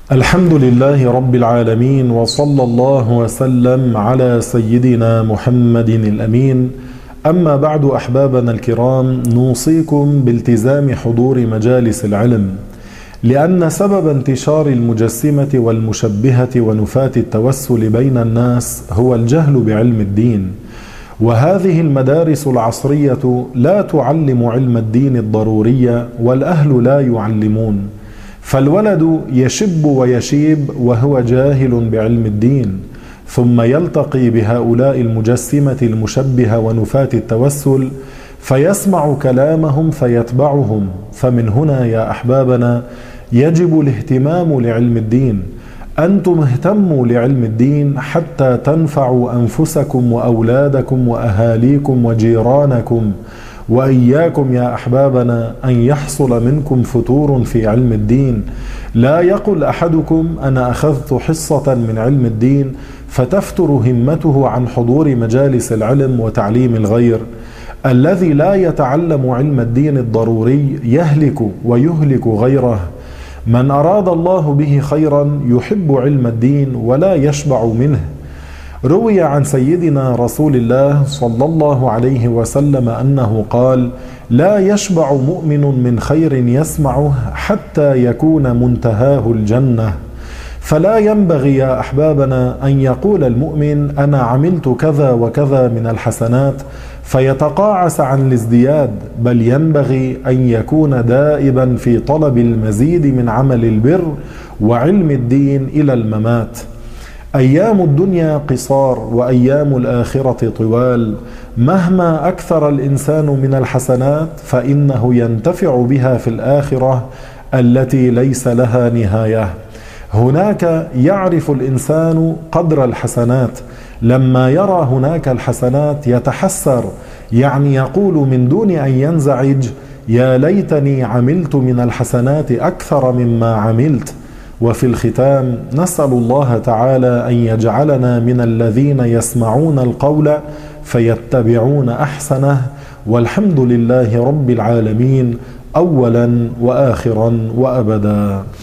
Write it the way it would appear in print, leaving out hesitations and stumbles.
الحمد لله رب العالمين، وصلى الله وسلم على سيدنا محمد الأمين. أما بعد، أحبابنا الكرام، نوصيكم بالتزام حضور مجالس العلم، لأن سبب انتشار المجسمة والمشبهة ونفاة التوسل بين الناس هو الجهل بعلم الدين. وهذه المدارس العصرية لا تعلم علم الدين الضروري، والأهل لا يعلمون، فالولد يشب ويشيب وهو جاهل بعلم الدين، ثم يلتقي بهؤلاء المجسمة المشبهة ونفاة التوسل فيسمع كلامهم فيتبعهم. فمن هنا يا أحبابنا يجب الاهتمام لعلم الدين. أنتم اهتموا لعلم الدين حتى تنفعوا أنفسكم وأولادكم وأهاليكم وجيرانكم، وإياكم يا أحبابنا أن يحصل منكم فتور في علم الدين. لا يقل أحدكم أنا أخذت حصة من علم الدين فتفتر همته عن حضور مجالس العلم وتعليم الغير. الذي لا يتعلم علم الدين الضروري يهلك ويهلك غيره. من أراد الله به خيرا يحب علم الدين ولا يشبع منه. روي عن سيدنا رسول الله صلى الله عليه وسلم أنه قال: لا يشبع مؤمن من خير يسمعه حتى يكون منتهاه الجنة. فلا ينبغي يا أحبابنا أن يقول المؤمن أنا عملت كذا وكذا من الحسنات فيتقاعس عن الازدياد، بل ينبغي أن يكون دائبا في طلب المزيد من عمل البر وعلم الدين إلى الممات. أيام الدنيا قصار وأيام الآخرة طوال. مهما أكثر الإنسان من الحسنات فإنه ينتفع بها في الآخرة التي ليس لها نهاية. هناك يعرف الإنسان قدر الحسنات، لما يرى هناك الحسنات يتحسر، يعني يقول من دون أن ينزعج: يا ليتني عملت من الحسنات أكثر مما عملت. وفي الختام نسأل الله تعالى أن يجعلنا من الذين يسمعون القول فيتبعون أحسنه، والحمد لله رب العالمين أولا وآخرا وأبدا.